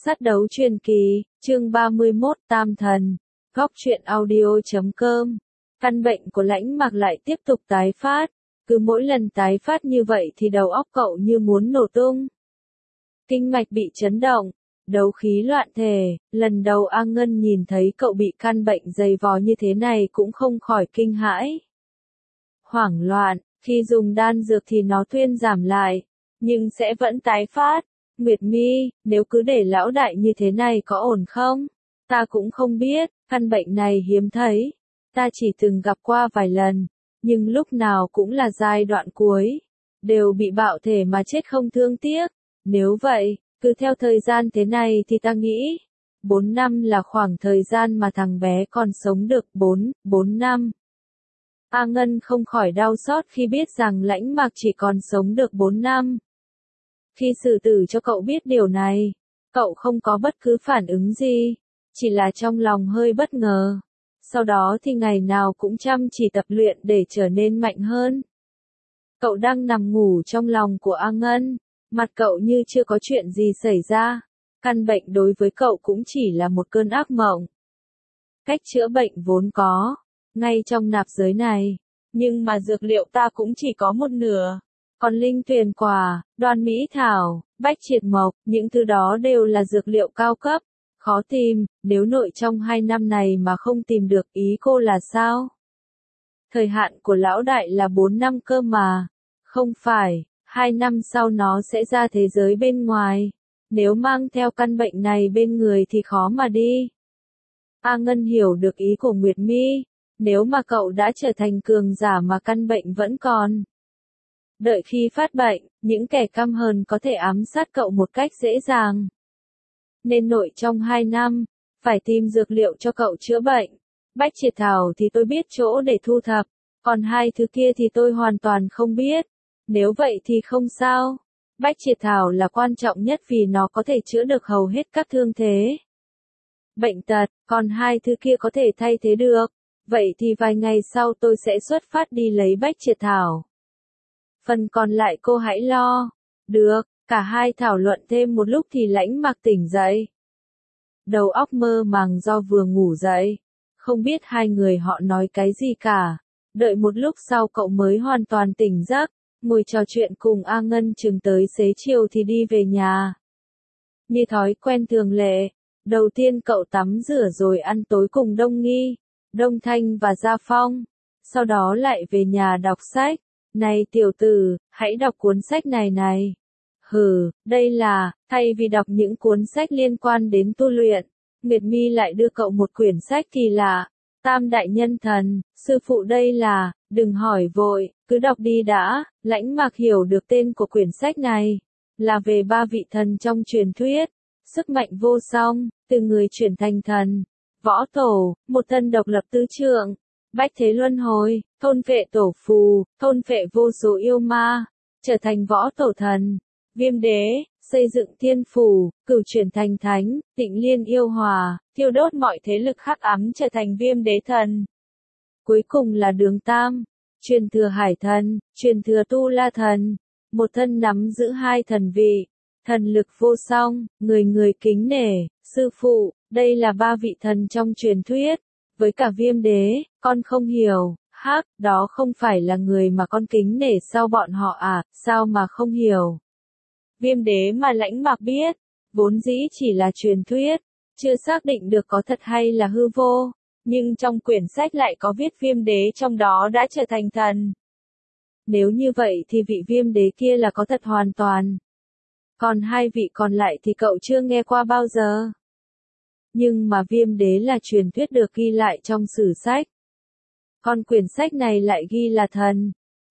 Sát đấu truyền kỳ, chương 31 Tam Thần, góc truyện audio.com. Căn bệnh của Lãnh Mạc lại tiếp tục tái phát, cứ mỗi lần tái phát như vậy thì đầu óc cậu như muốn nổ tung. Kinh mạch bị chấn động, đấu khí loạn thể, lần đầu A Ngân nhìn thấy cậu bị căn bệnh dày vò như thế này cũng không khỏi kinh hãi. Hoảng loạn, khi dùng đan dược thì nó thuyên giảm lại, nhưng sẽ vẫn tái phát. Nguyệt Mi, nếu cứ để lão đại như thế này có ổn không? Ta cũng không biết, căn bệnh này hiếm thấy. Ta chỉ từng gặp qua vài lần, nhưng lúc nào cũng là giai đoạn cuối. Đều bị bạo thể mà chết không thương tiếc. Nếu vậy, cứ theo thời gian thế này thì ta nghĩ, 4 năm là khoảng thời gian mà thằng bé còn sống được 4 năm. A Ngân không khỏi đau xót khi biết rằng Lãnh Mạc chỉ còn sống được 4 năm. Khi xử tử cho cậu biết điều này, cậu không có bất cứ phản ứng gì, chỉ là trong lòng hơi bất ngờ. Sau đó thì ngày nào cũng chăm chỉ tập luyện để trở nên mạnh hơn. Cậu đang nằm ngủ trong lòng của A Ngân, mặt cậu như chưa có chuyện gì xảy ra. Căn bệnh đối với cậu cũng chỉ là một cơn ác mộng. Cách chữa bệnh vốn có, ngay trong nạp giới này, nhưng mà dược liệu ta cũng chỉ có một nửa. Còn linh tuyền quả, đoan mỹ thảo, bách triệt mộc, những thứ đó đều là dược liệu cao cấp, khó tìm, nếu nội trong 2 năm này mà không tìm được ý cô là sao? Thời hạn của lão đại là 4 năm cơ mà, không phải, 2 năm sau nó sẽ ra thế giới bên ngoài, nếu mang theo căn bệnh này bên người thì khó mà đi. A Ngân hiểu được ý của Nguyệt Mi, nếu mà cậu đã trở thành cường giả mà căn bệnh vẫn còn. Đợi khi phát bệnh, những kẻ căm hờn có thể ám sát cậu một cách dễ dàng. Nên nội trong 2 năm, phải tìm dược liệu cho cậu chữa bệnh. Bách triệt thảo thì tôi biết chỗ để thu thập, còn hai thứ kia thì tôi hoàn toàn không biết. Nếu vậy thì không sao. Bách triệt thảo là quan trọng nhất vì nó có thể chữa được hầu hết các thương thế, bệnh tật, còn hai thứ kia có thể thay thế được. Vậy thì vài ngày sau tôi sẽ xuất phát đi lấy bách triệt thảo. Phần còn lại cô hãy lo. Được, cả hai thảo luận thêm một lúc thì Lãnh Mạc tỉnh dậy. Đầu óc mơ màng do vừa ngủ dậy. Không biết hai người họ nói cái gì cả. Đợi một lúc sau cậu mới hoàn toàn tỉnh giấc, ngồi trò chuyện cùng A Ngân chừng tới xế chiều thì đi về nhà. Như thói quen thường lệ, đầu tiên cậu tắm rửa rồi ăn tối cùng Đông Nghi, Đông Thanh và Gia Phong. Sau đó lại về nhà đọc sách. Này tiểu tử, hãy đọc cuốn sách này này. Đây là, thay vì đọc những cuốn sách liên quan đến tu luyện, Nguyệt Mi lại đưa cậu một quyển sách kỳ lạ. Tam Đại Nhân Thần, sư phụ đây là, đừng hỏi vội, cứ đọc đi đã. Lãnh Mạc hiểu được tên của quyển sách này, là về 3 vị thần trong truyền thuyết. Sức mạnh vô song, từ người chuyển thành thần. Võ Tổ, một thân độc lập tứ trượng. Bách thế luân hồi, thôn phệ tổ phù, thôn phệ vô số yêu ma, trở thành võ tổ thần. Viêm đế, xây dựng thiên phủ, cửu chuyển thành thánh, tịnh liên yêu hòa, thiêu đốt mọi thế lực hắc ám trở thành viêm đế thần. Cuối cùng là Đường Tam, truyền thừa hải thần, truyền thừa tu la thần, một thân nắm giữ hai thần vị, thần lực vô song, người người kính nể. Sư phụ, đây là 3 vị thần trong truyền thuyết. Với cả viêm đế, con không hiểu. Đó không phải là người mà con kính nể sao bọn họ à, sao mà không hiểu. Viêm đế mà Lãnh Mạc biết, vốn dĩ chỉ là truyền thuyết, chưa xác định được có thật hay là hư vô, nhưng trong quyển sách lại có viết viêm đế trong đó đã trở thành thần. Nếu như vậy thì vị viêm đế kia là có thật hoàn toàn. Còn hai vị còn lại thì cậu chưa nghe qua bao giờ. Nhưng mà viêm đế là truyền thuyết được ghi lại trong sử sách. Còn quyển sách này lại ghi là thần.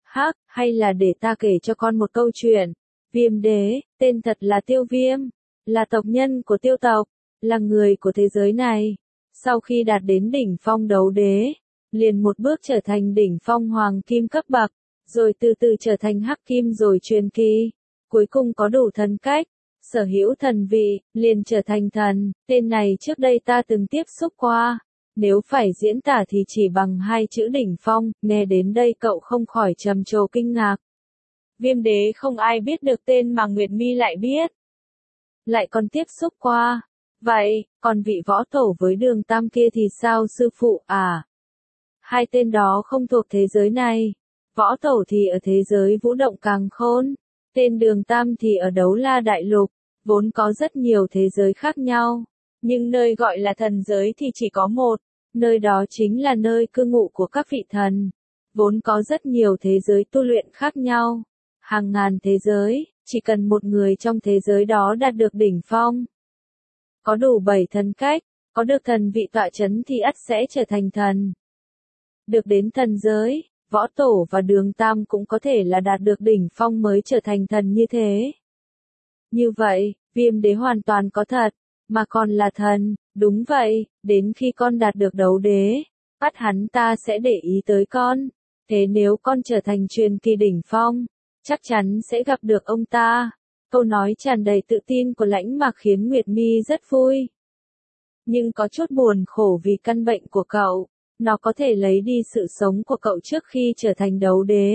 Hay là để ta kể cho con một câu chuyện. Viêm đế, tên thật là Tiêu Viêm, là tộc nhân của Tiêu tộc, là người của thế giới này. Sau khi đạt đến đỉnh phong đấu đế, liền một bước trở thành đỉnh phong hoàng kim cấp bậc, rồi từ từ trở thành hắc kim rồi truyền kỳ. Cuối cùng có đủ thần cách, sở hữu thần vị, liền trở thành thần. Tên này trước đây ta từng tiếp xúc qua. Nếu phải diễn tả thì chỉ bằng 2 chữ đỉnh phong. Nghe đến đây cậu không khỏi trầm trồ kinh ngạc. Viêm đế không ai biết được tên mà Nguyệt Mi lại biết. lại còn tiếp xúc qua. Vậy, còn vị võ tổ với Đường Tam kia thì sao sư phụ à? Hai tên đó không thuộc thế giới này. Võ tổ thì ở thế giới vũ động càn khôn. Tên Đường Tam thì ở Đấu La Đại Lục. Vốn có rất nhiều thế giới khác nhau. Nhưng nơi gọi là thần giới thì chỉ có một. Nơi đó chính là nơi cư ngụ của các vị thần. Vốn có rất nhiều thế giới tu luyện khác nhau. Hàng ngàn thế giới, chỉ cần một người trong thế giới đó đạt được đỉnh phong. Có đủ 7 thần cách, có được thần vị tọa chấn thì ắt sẽ trở thành thần. Được đến thần giới, võ tổ và Đường Tam cũng có thể là đạt được đỉnh phong mới trở thành thần như thế. Như vậy, Viêm đế hoàn toàn có thật, mà còn là thần, đúng vậy, đến khi con đạt được đấu đế, bắt hắn ta sẽ để ý tới con. Thế nếu con trở thành truyền kỳ đỉnh phong, chắc chắn sẽ gặp được ông ta. Câu nói tràn đầy tự tin của Lãnh Mạc khiến Nguyệt Mi rất vui. Nhưng có chút buồn khổ vì căn bệnh của cậu, nó có thể lấy đi sự sống của cậu trước khi trở thành đấu đế.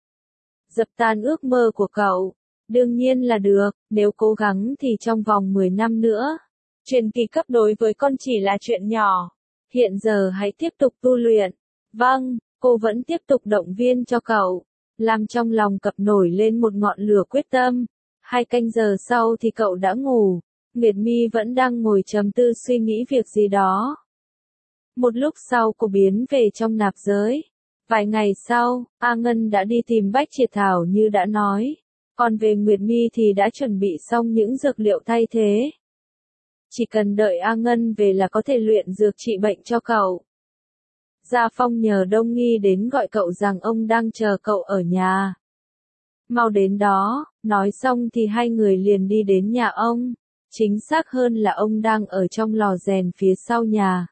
Dập tan ước mơ của cậu, đương nhiên là được, nếu cố gắng thì trong vòng 10 năm nữa. Truyền kỳ cấp đối với con chỉ là chuyện nhỏ. Hiện giờ hãy tiếp tục tu luyện. Vâng, cô vẫn tiếp tục động viên cho cậu, làm trong lòng cậu nổi lên một ngọn lửa quyết tâm. 2 canh giờ sau thì cậu đã ngủ. Nguyệt Mi vẫn đang ngồi trầm tư suy nghĩ việc gì đó. Một lúc sau cô biến về trong nạp giới. Vài ngày sau, A Ngân đã đi tìm Bách Triệt Thảo như đã nói. Còn về Nguyệt Mi thì đã chuẩn bị xong những dược liệu thay thế. Chỉ cần đợi A Ngân về là có thể luyện dược trị bệnh cho cậu. Gia Phong nhờ Đông Nghi đến gọi cậu rằng ông đang chờ cậu ở nhà. Mau đến đó, nói xong thì hai người liền đi đến nhà ông. Chính xác hơn là ông đang ở trong lò rèn phía sau nhà.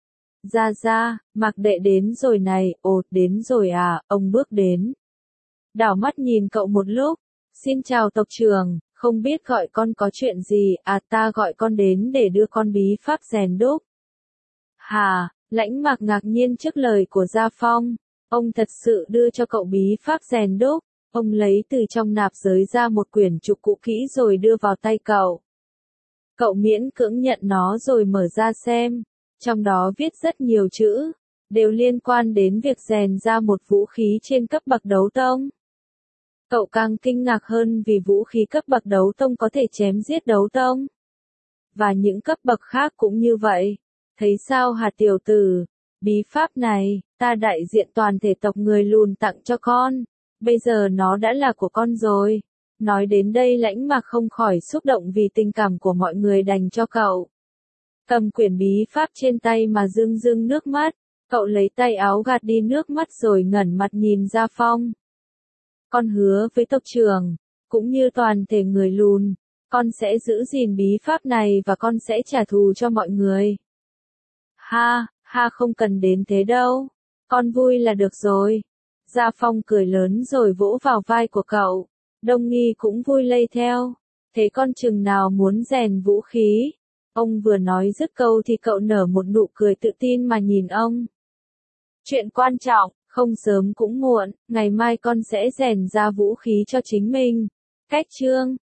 Ra, Mạc đệ đến rồi này, ồ, đến rồi à, ông bước đến. Đảo mắt nhìn cậu một lúc, xin chào tộc trưởng, không biết gọi con có chuyện gì, à ta gọi con đến để đưa con bí pháp rèn đúc. Hà, Lãnh Mạc ngạc nhiên trước lời của Gia Phong, ông thật sự đưa cho cậu bí pháp rèn đúc, ông lấy từ trong nạp giới ra một quyển trục cũ kỹ rồi đưa vào tay cậu. Cậu miễn cưỡng nhận nó rồi mở ra xem, trong đó viết rất nhiều chữ, đều liên quan đến việc rèn ra một vũ khí trên cấp bậc đấu tông. Cậu càng kinh ngạc hơn vì vũ khí cấp bậc đấu tông có thể chém giết đấu tông. Và những cấp bậc khác cũng như vậy. Thấy sao hả tiểu tử, bí pháp này, ta đại diện toàn thể tộc người lùn tặng cho con, bây giờ nó đã là của con rồi. Nói đến đây Lãnh Mạc không khỏi xúc động vì tình cảm của mọi người dành cho cậu. Cầm quyển bí pháp trên tay mà rưng rưng nước mắt, cậu lấy tay áo gạt đi nước mắt rồi ngẩng mặt nhìn Gia Phong. Con hứa với tộc trưởng, cũng như toàn thể người lùn, con sẽ giữ gìn bí pháp này và con sẽ trả thù cho mọi người. Ha, không cần đến thế đâu, con vui là được rồi. Gia Phong cười lớn rồi vỗ vào vai của cậu, Đông Nghi cũng vui lây theo. Thế con chừng nào muốn rèn vũ khí? Ông vừa nói dứt câu thì cậu nở một nụ cười tự tin mà nhìn ông. Chuyện quan trọng, không sớm cũng muộn, ngày mai con sẽ rèn ra vũ khí cho chính mình. Cách chương